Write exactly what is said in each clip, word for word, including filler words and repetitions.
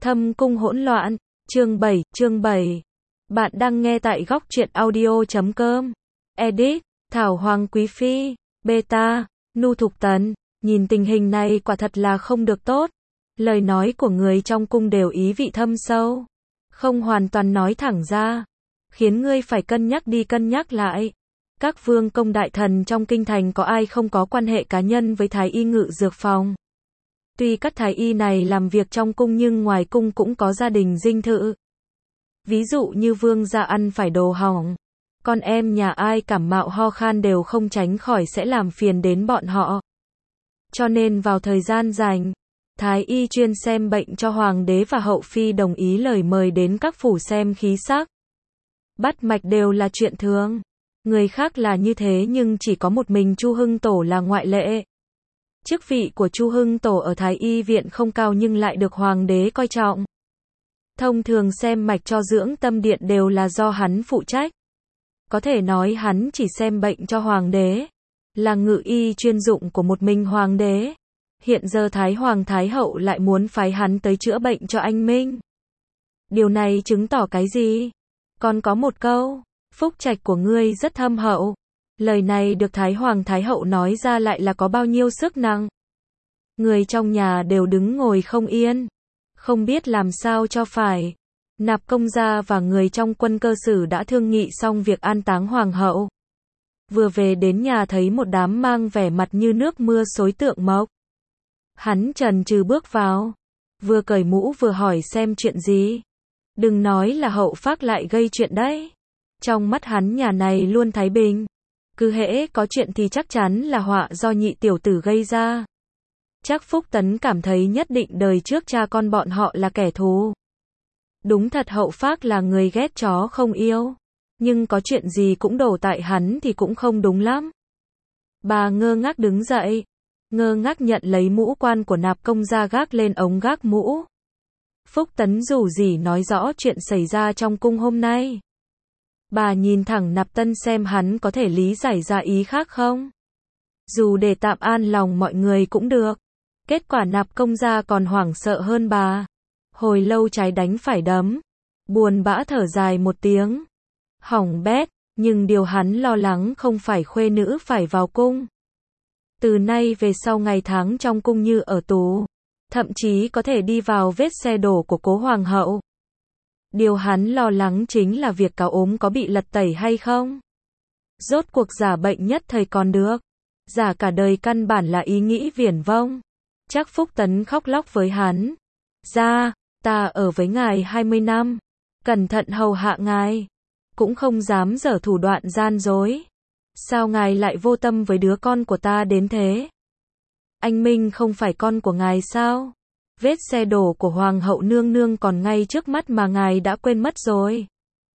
Thâm cung hỗn loạn, chương bảy, chương bảy. Bạn đang nghe tại góc truyện audio chấm com. Edit, Thảo Hoàng Quý Phi, Beta, Nu Thục Tần. Nhìn tình hình này quả thật là không được tốt. Lời nói của người trong cung đều ý vị thâm sâu. Không hoàn toàn nói thẳng ra. Khiến ngươi phải cân nhắc đi cân nhắc lại. Các vương công đại thần trong kinh thành có ai không có quan hệ cá nhân với Thái y ngự dược phòng. Tuy các thái y này làm việc trong cung nhưng ngoài cung cũng có gia đình dinh thự. Ví dụ như vương gia ăn phải đồ hỏng. Con em nhà ai cảm mạo ho khan đều không tránh khỏi sẽ làm phiền đến bọn họ. Cho nên vào thời gian rảnh, thái y chuyên xem bệnh cho hoàng đế và hậu phi đồng ý lời mời đến các phủ xem khí sắc. Bắt mạch đều là chuyện thường. Người khác là như thế nhưng chỉ có một mình Chu Hưng Tổ là ngoại lệ. Chức vị của Chu Hưng Tổ ở Thái y viện không cao nhưng lại được hoàng đế coi trọng. Thông thường xem mạch cho dưỡng tâm điện đều là do hắn phụ trách. Có thể nói hắn chỉ xem bệnh cho hoàng đế. Là ngự y chuyên dụng của một mình hoàng đế. Hiện giờ Thái Hoàng Thái Hậu lại muốn phái hắn tới chữa bệnh cho anh Minh. Điều này chứng tỏ cái gì? Còn có một câu, phúc trạch của ngươi rất thâm hậu. Lời này được Thái Hoàng Thái Hậu nói ra lại là có bao nhiêu sức nặng. Người trong nhà đều đứng ngồi không yên. Không biết làm sao cho phải. Nạp Công gia và người trong quân cơ sử đã thương nghị xong việc an táng hoàng hậu. Vừa về đến nhà thấy một đám mang vẻ mặt như nước mưa xối tượng mộc. Hắn chần chừ bước vào. Vừa cởi mũ vừa hỏi xem chuyện gì. Đừng nói là hậu phác lại gây chuyện đấy. Trong mắt hắn nhà này luôn thái bình. Cứ hễ có chuyện thì chắc chắn là họa do nhị tiểu tử gây ra. Chắc Phúc Tấn cảm thấy nhất định đời trước cha con bọn họ là kẻ thù. Đúng thật hậu phác là người ghét chó không yêu. Nhưng có chuyện gì cũng đổ tại hắn thì cũng không đúng lắm. Bà ngơ ngác đứng dậy. Ngơ ngác nhận lấy mũ quan của Nạp Công gia gác lên ống gác mũ. Phúc Tấn dù gì nói rõ chuyện xảy ra trong cung hôm nay. Bà nhìn thẳng Nạp Tân xem hắn có thể lý giải ra ý khác không. Dù để tạm an lòng mọi người cũng được. Kết quả Nạp Công gia còn hoảng sợ hơn bà. Hồi lâu trái đánh phải đấm. Buồn bã thở dài một tiếng. Hỏng bét, nhưng điều hắn lo lắng không phải khuê nữ phải vào cung. Từ nay về sau ngày tháng trong cung như ở tù. Thậm chí có thể đi vào vết xe đổ của cố hoàng hậu. Điều hắn lo lắng chính là việc cáo ốm có bị lật tẩy hay không. Rốt cuộc giả bệnh nhất thời còn được. Giả cả đời căn bản là ý nghĩ viển vông. Chắc Phúc Tấn khóc lóc với hắn. Ra, ta ở với ngài hai mươi năm. Cẩn thận hầu hạ ngài. Cũng không dám giở thủ đoạn gian dối. Sao ngài lại vô tâm với đứa con của ta đến thế? Anh Minh không phải con của ngài sao? Vết xe đổ của Hoàng hậu nương nương còn ngay trước mắt mà ngài đã quên mất rồi.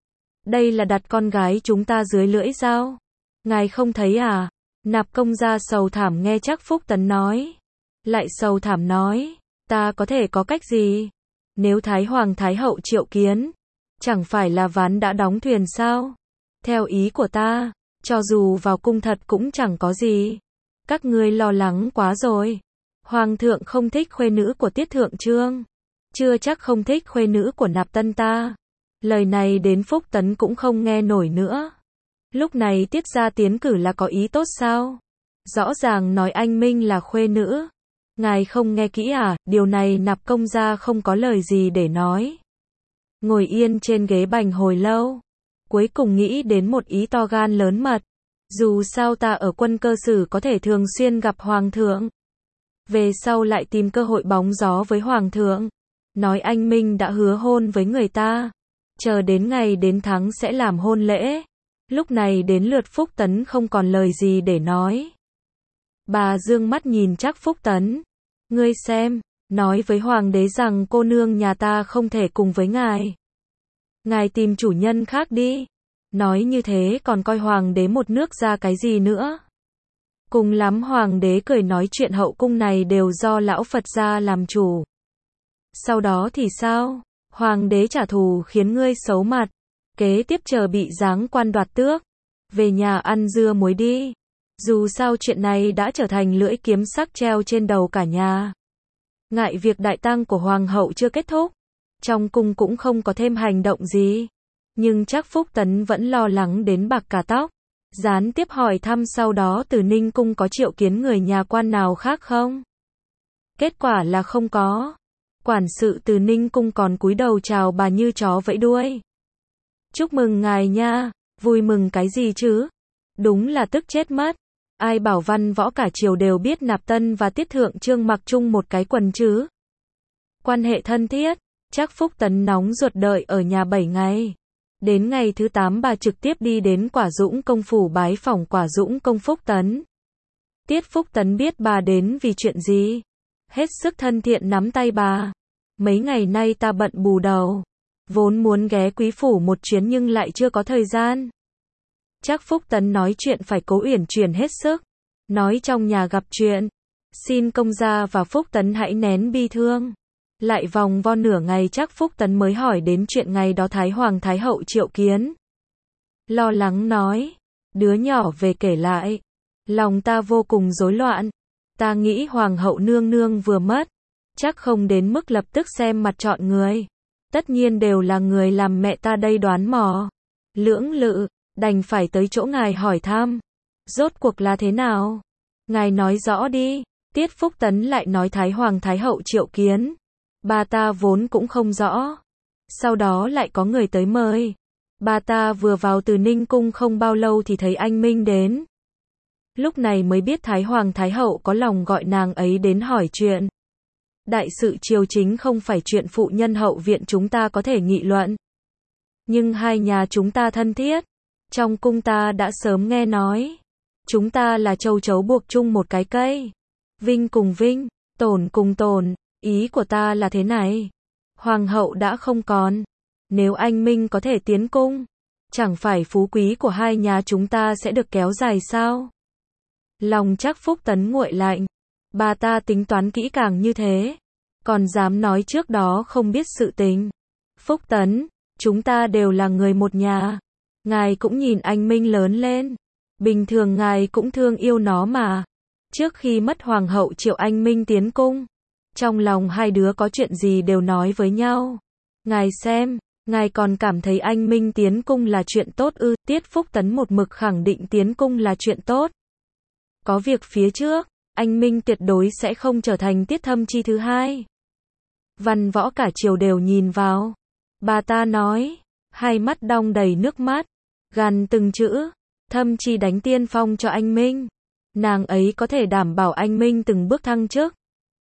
Đây là đặt con gái chúng ta dưới lưỡi dao. Ngài không thấy à? Nạp Công gia sầu thảm nghe chắc Phúc Tấn nói. Lại sầu thảm nói, ta có thể có cách gì? Nếu Thái Hoàng Thái Hậu triệu kiến, chẳng phải là ván đã đóng thuyền sao? Theo ý của ta, cho dù vào cung thật cũng chẳng có gì. Các ngươi lo lắng quá rồi. Hoàng thượng không thích khuê nữ của Tiết Thượng Chương. Chưa chắc không thích khuê nữ của Nạp Tân ta. Lời này đến Phúc Tấn cũng không nghe nổi nữa. Lúc này Tiết gia tiến cử là có ý tốt sao? Rõ ràng nói anh Minh là khuê nữ. Ngài không nghe kỹ à? Điều này Nạp Công gia không có lời gì để nói. Ngồi yên trên ghế bành hồi lâu. Cuối cùng nghĩ đến một ý to gan lớn mật. Dù sao ta ở quân cơ sử có thể thường xuyên gặp Hoàng thượng. Về sau lại tìm cơ hội bóng gió với Hoàng thượng. Nói anh Minh đã hứa hôn với người ta. Chờ đến ngày đến tháng sẽ làm hôn lễ. Lúc này đến lượt Phúc Tấn không còn lời gì để nói. Bà dương mắt nhìn chắc Phúc Tấn. Ngươi xem, nói với Hoàng đế rằng cô nương nhà ta không thể cùng với ngài. Ngài tìm chủ nhân khác đi. Nói như thế còn coi Hoàng đế một nước ra cái gì nữa. Cùng lắm Hoàng đế cười nói chuyện hậu cung này đều do lão Phật gia làm chủ. Sau đó thì sao? Hoàng đế trả thù khiến ngươi xấu mặt. Kế tiếp chờ bị giáng quan đoạt tước. Về nhà ăn dưa muối đi. Dù sao chuyện này đã trở thành lưỡi kiếm sắc treo trên đầu cả nhà. Ngại việc đại tang của Hoàng hậu chưa kết thúc. Trong cung cũng không có thêm hành động gì. Nhưng Trác Phúc Tấn vẫn lo lắng đến bạc cả tóc. Gián tiếp hỏi thăm sau đó Từ Ninh cung có triệu kiến người nhà quan nào khác không? Kết quả là không có. Quản sự Từ Ninh cung còn cúi đầu chào bà như chó vẫy đuôi. Chúc mừng ngài nha, vui mừng cái gì chứ? Đúng là tức chết mất. Ai bảo văn võ cả triều đều biết Nạp Tân và Tiết Thượng Trương mặc chung một cái quần chứ? Quan hệ thân thiết, Trác Phúc Tấn nóng ruột đợi ở nhà bảy ngày. Đến ngày thứ tám bà trực tiếp đi đến Quả Dũng công phủ bái phỏng Quả Dũng công Phúc Tấn. Tiết Phúc Tấn biết bà đến vì chuyện gì. Hết sức thân thiện nắm tay bà. Mấy ngày nay ta bận bù đầu. Vốn muốn ghé quý phủ một chuyến nhưng lại chưa có thời gian. Trác Phúc Tấn nói chuyện phải cố uyển chuyển hết sức. Nói trong nhà gặp chuyện. Xin công gia và Phúc Tấn hãy nén bi thương. Lại vòng vo nửa ngày Trác Phúc Tấn mới hỏi đến chuyện ngày đó Thái Hoàng Thái Hậu triệu kiến. Lo lắng nói. Đứa nhỏ về kể lại. Lòng ta vô cùng rối loạn. Ta nghĩ Hoàng hậu nương nương vừa mất. Chắc không đến mức lập tức xem mặt chọn người. Tất nhiên đều là người làm mẹ ta đây đoán mò. Lưỡng lự, đành phải tới chỗ ngài hỏi thăm. Rốt cuộc là thế nào? Ngài nói rõ đi. Tiết Phúc Tấn lại nói Thái Hoàng Thái Hậu triệu kiến. Bà ta vốn cũng không rõ. Sau đó lại có người tới mời. Bà ta vừa vào Từ Ninh cung không bao lâu thì thấy anh Minh đến. Lúc này mới biết Thái Hoàng Thái Hậu có lòng gọi nàng ấy đến hỏi chuyện. Đại sự triều chính không phải chuyện phụ nhân hậu viện chúng ta có thể nghị luận. Nhưng hai nhà chúng ta thân thiết. Trong cung ta đã sớm nghe nói. Chúng ta là châu chấu buộc chung một cái cây. Vinh cùng vinh, tổn cùng tổn. Ý của ta là thế này. Hoàng hậu đã không còn. Nếu anh Minh có thể tiến cung, chẳng phải phú quý của hai nhà chúng ta sẽ được kéo dài sao? Lòng Trác Phúc Tấn nguội lạnh. Bà ta tính toán kỹ càng như thế. Còn dám nói trước đó không biết sự tình. Phúc Tấn, chúng ta đều là người một nhà. Ngài cũng nhìn anh Minh lớn lên. Bình thường ngài cũng thương yêu nó mà. Trước khi mất hoàng hậu triệu anh Minh tiến cung. Trong lòng hai đứa có chuyện gì đều nói với nhau. Ngài xem, ngài còn cảm thấy anh Minh tiến cung là chuyện tốt ư? Tiết Phúc Tấn một mực khẳng định tiến cung là chuyện tốt. Có việc phía trước, anh Minh tuyệt đối sẽ không trở thành Tiết Thâm Chi thứ hai. Văn võ cả triều đều nhìn vào. Bà ta nói, hai mắt đong đầy nước mắt, gằn từng chữ, Thâm Chi đánh tiên phong cho anh Minh. Nàng ấy có thể đảm bảo anh Minh từng bước thăng chức.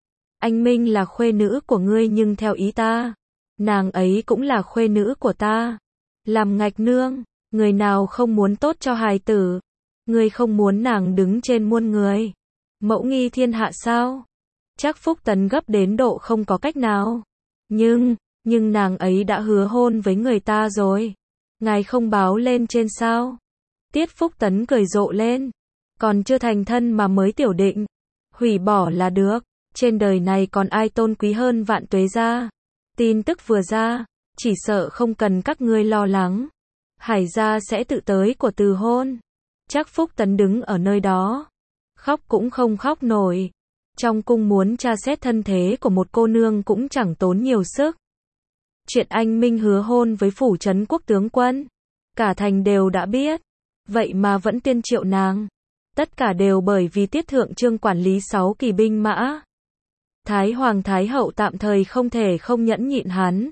Anh Minh là khuê nữ của ngươi nhưng theo ý ta, nàng ấy cũng là khuê nữ của ta. Làm ngạch nương, người nào không muốn tốt cho hài tử? Ngươi không muốn nàng đứng trên muôn người. Mẫu nghi thiên hạ sao? Trác Phúc Tấn gấp đến độ không có cách nào. Nhưng, nhưng nàng ấy đã hứa hôn với người ta rồi. Ngài không báo lên trên sao? Tiết Phúc Tấn cười rộ lên. Còn chưa thành thân mà mới tiểu định. Hủy bỏ là được. Trên đời này còn ai tôn quý hơn Vạn Tuế gia. Tin tức vừa ra, chỉ sợ không cần các ngươi lo lắng. Hải gia sẽ tự tới của từ hôn. Trác Phúc Tấn đứng ở nơi đó. Khóc cũng không khóc nổi. Trong cung muốn tra xét thân thế của một cô nương cũng chẳng tốn nhiều sức. Chuyện anh Minh hứa hôn với phủ trấn quốc tướng quân. Cả thành đều đã biết. Vậy mà vẫn tiên triệu nàng. Tất cả đều bởi vì Tiết Thượng Trương quản lý sáu kỳ binh mã. Thái Hoàng Thái Hậu tạm thời không thể không nhẫn nhịn hắn.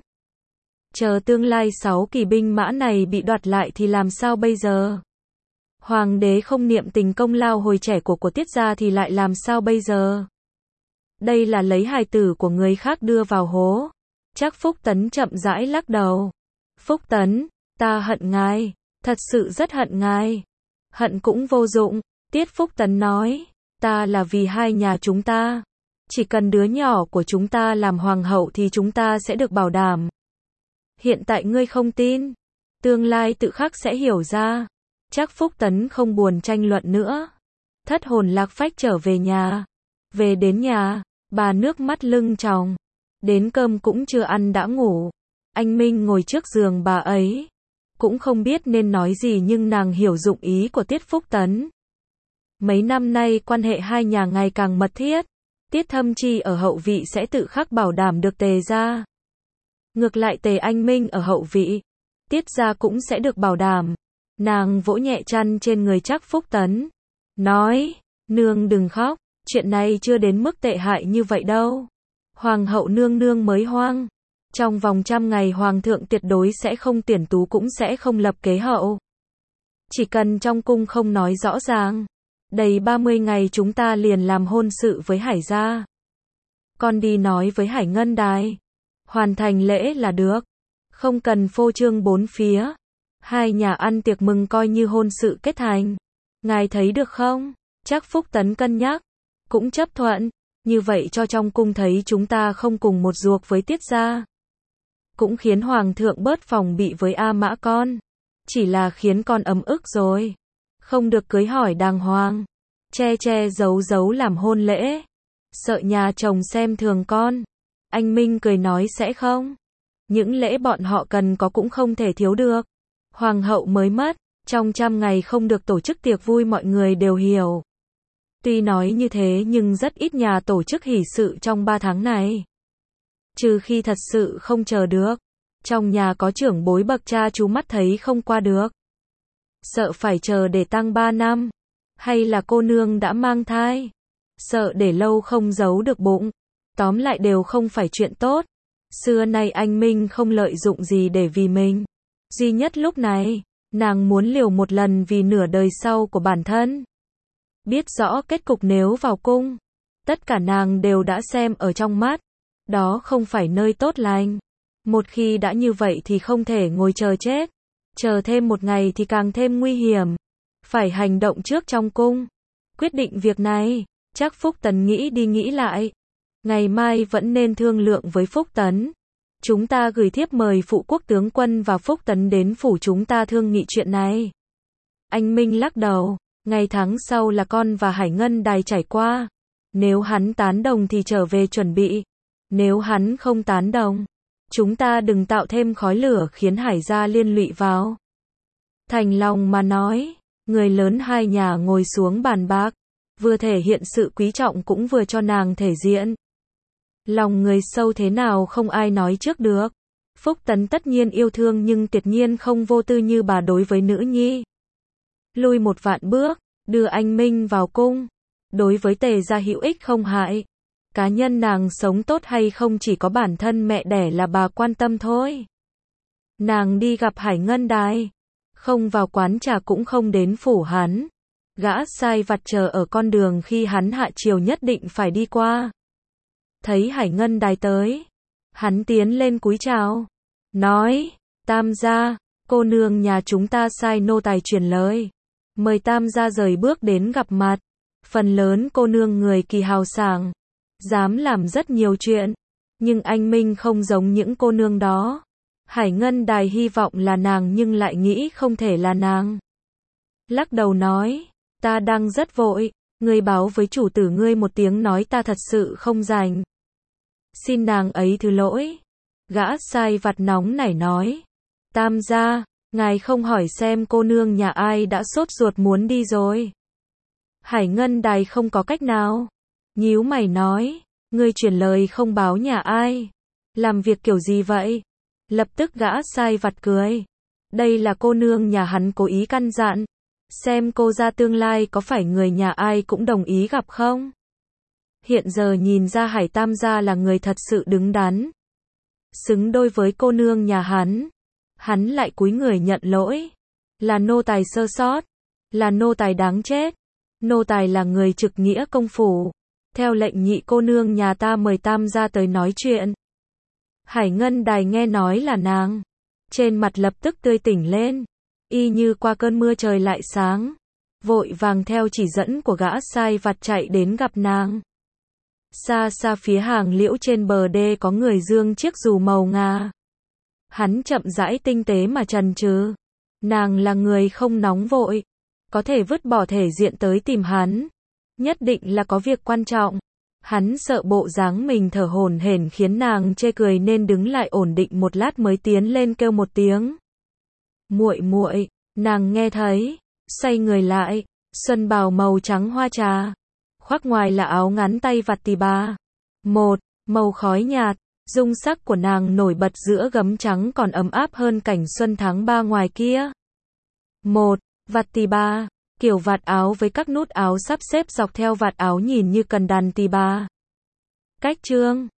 Chờ tương lai sáu kỳ binh mã này bị đoạt lại thì làm sao bây giờ? Hoàng đế không niệm tình công lao hồi trẻ của của Tiết gia thì lại làm sao bây giờ? Đây là lấy hài tử của người khác đưa vào hố. Trác Phúc Tấn chậm rãi lắc đầu. Phúc Tấn, ta hận ngài, thật sự rất hận ngài. Hận cũng vô dụng, Tiết Phúc Tấn nói, ta là vì hai nhà chúng ta. Chỉ cần đứa nhỏ của chúng ta làm hoàng hậu thì chúng ta sẽ được bảo đảm. Hiện tại ngươi không tin, tương lai tự khắc sẽ hiểu ra. Trác Phúc Tấn không buồn tranh luận nữa. Thất hồn lạc phách trở về nhà. Về đến nhà, bà nước mắt lưng tròng. Đến cơm cũng chưa ăn đã ngủ. Anh Minh ngồi trước giường bà ấy. Cũng không biết nên nói gì nhưng nàng hiểu dụng ý của Tiết Phúc Tấn. Mấy năm nay quan hệ hai nhà ngày càng mật thiết. Tiết Thâm Chi ở hậu vị sẽ tự khắc bảo đảm được Tề gia. Ngược lại Tề Anh Minh ở hậu vị, Tiết gia cũng sẽ được bảo đảm. Nàng vỗ nhẹ chăn trên người Trác Phúc Tấn, nói, nương đừng khóc, chuyện này chưa đến mức tệ hại như vậy đâu. Hoàng hậu nương nương mới hoang. Trong vòng trăm ngày hoàng thượng tuyệt đối sẽ không tuyển tú cũng sẽ không lập kế hậu. Chỉ cần trong cung không nói rõ ràng. Đầy ba mươi ngày chúng ta liền làm hôn sự với Hải gia. Con đi nói với Hải Ngân Đài. Hoàn thành lễ là được. Không cần phô trương bốn phía. Hai nhà ăn tiệc mừng coi như hôn sự kết thành. Ngài thấy được không? Trác Phúc Tấn cân nhắc. Cũng chấp thuận. Như vậy cho trong cung thấy chúng ta không cùng một ruột với Tiết gia. Cũng khiến hoàng thượng bớt phòng bị với A Mã con. Chỉ là khiến con ấm ức rồi. Không được cưới hỏi đàng hoàng. Che che giấu giấu làm hôn lễ. Sợ nhà chồng xem thường con. Anh Minh cười nói sẽ không. Những lễ bọn họ cần có cũng không thể thiếu được. Hoàng hậu mới mất. Trong trăm ngày không được tổ chức tiệc vui mọi người đều hiểu. Tuy nói như thế nhưng rất ít nhà tổ chức hỷ sự trong ba tháng này. Trừ khi thật sự không chờ được. Trong nhà có trưởng bối bậc cha chú mắt thấy không qua được. Sợ phải chờ để tang ba năm. Hay là cô nương đã mang thai. Sợ để lâu không giấu được bụng. Tóm lại đều không phải chuyện tốt. Xưa nay anh Minh không lợi dụng gì để vì mình. Duy nhất lúc này, nàng muốn liều một lần vì nửa đời sau của bản thân. Biết rõ kết cục nếu vào cung. Tất cả nàng đều đã xem ở trong mắt. Đó không phải nơi tốt lành. Một khi đã như vậy thì không thể ngồi chờ chết. Chờ thêm một ngày thì càng thêm nguy hiểm. Phải hành động trước trong cung. Quyết định việc này, Trác Phúc Tấn nghĩ đi nghĩ lại. Ngày mai vẫn nên thương lượng với Phúc Tấn. Chúng ta gửi thiếp mời phụ quốc tướng quân và Phúc Tấn đến phủ chúng ta thương nghị chuyện này. Anh Minh lắc đầu. Ngày tháng sau là con và Hải Ngân Đài trải qua. Nếu hắn tán đồng thì trở về chuẩn bị. Nếu hắn không tán đồng, chúng ta đừng tạo thêm khói lửa khiến Hải gia liên lụy vào. Thành lòng mà nói, người lớn hai nhà ngồi xuống bàn bạc, vừa thể hiện sự quý trọng cũng vừa cho nàng thể diện. Lòng người sâu thế nào không ai nói trước được. Phúc Tấn tất nhiên yêu thương nhưng tuyệt nhiên không vô tư như bà đối với nữ nhi. Lui một vạn bước, đưa anh Minh vào cung. Đối với Tề gia hữu ích không hại. Cá nhân nàng sống tốt hay không chỉ có bản thân mẹ đẻ là bà quan tâm thôi. Nàng đi gặp Hải Ngân Đài. Không vào quán trà cũng không đến phủ hắn. Gã sai vặt chờ ở con đường khi hắn hạ triều nhất định phải đi qua. Thấy Hải Ngân Đài tới. Hắn tiến lên cúi chào. Nói, Tam gia, cô nương nhà chúng ta sai nô tài truyền lời. Mời Tam gia rời bước đến gặp mặt. Phần lớn cô nương người kỳ hào sảng. Dám làm rất nhiều chuyện. Nhưng anh Minh không giống những cô nương đó. Hải Ngân Đài hy vọng là nàng nhưng lại nghĩ không thể là nàng. Lắc đầu nói, ta đang rất vội. Ngươi báo với chủ tử ngươi một tiếng nói ta thật sự không rảnh. Xin nàng ấy thứ lỗi. Gã sai vặt nóng nảy nói. Tam gia, ngài không hỏi xem cô nương nhà ai đã sốt ruột muốn đi rồi. Hải Ngân Đài không có cách nào. Nhíu mày nói, ngươi truyền lời không báo nhà ai. Làm việc kiểu gì vậy? Lập tức gã sai vặt cười. Đây là cô nương nhà hắn cố ý căn dặn. Xem cô ra tương lai có phải người nhà ai cũng đồng ý gặp không? Hiện giờ nhìn ra Hải Tam gia là người thật sự đứng đắn. Xứng đôi với cô nương nhà hắn. Hắn lại cúi người nhận lỗi. Là nô tài sơ sót. Là nô tài đáng chết. Nô tài là người trực nghĩa công phủ. Theo lệnh nhị cô nương nhà ta mời Tam gia tới nói chuyện. Hải Ngân Đài nghe nói là nàng. Trên mặt lập tức tươi tỉnh lên. Y như qua cơn mưa trời lại sáng. Vội vàng theo chỉ dẫn của gã sai vặt chạy đến gặp nàng. Xa xa phía hàng liễu trên bờ đê có người dương chiếc dù màu ngà. Hắn chậm rãi tinh tế mà chần chừ. Nàng là người không nóng vội. Có thể vứt bỏ thể diện tới tìm hắn. Nhất định là có việc quan trọng. Hắn sợ bộ dáng mình thở hổn hển khiến nàng chê cười nên đứng lại ổn định một lát mới tiến lên kêu một tiếng. Muội muội, nàng nghe thấy, xoay người lại, xuân bào màu trắng hoa trà, khoác ngoài là áo ngắn tay vạt tì bà. Một, màu khói nhạt, Dung sắc của nàng nổi bật giữa gấm trắng còn ấm áp hơn cảnh xuân tháng ba ngoài kia. một. Vạt tì bà. Kiểu vạt áo với các nút áo sắp xếp dọc theo vạt áo nhìn như cần đàn tì bà. Cách trương.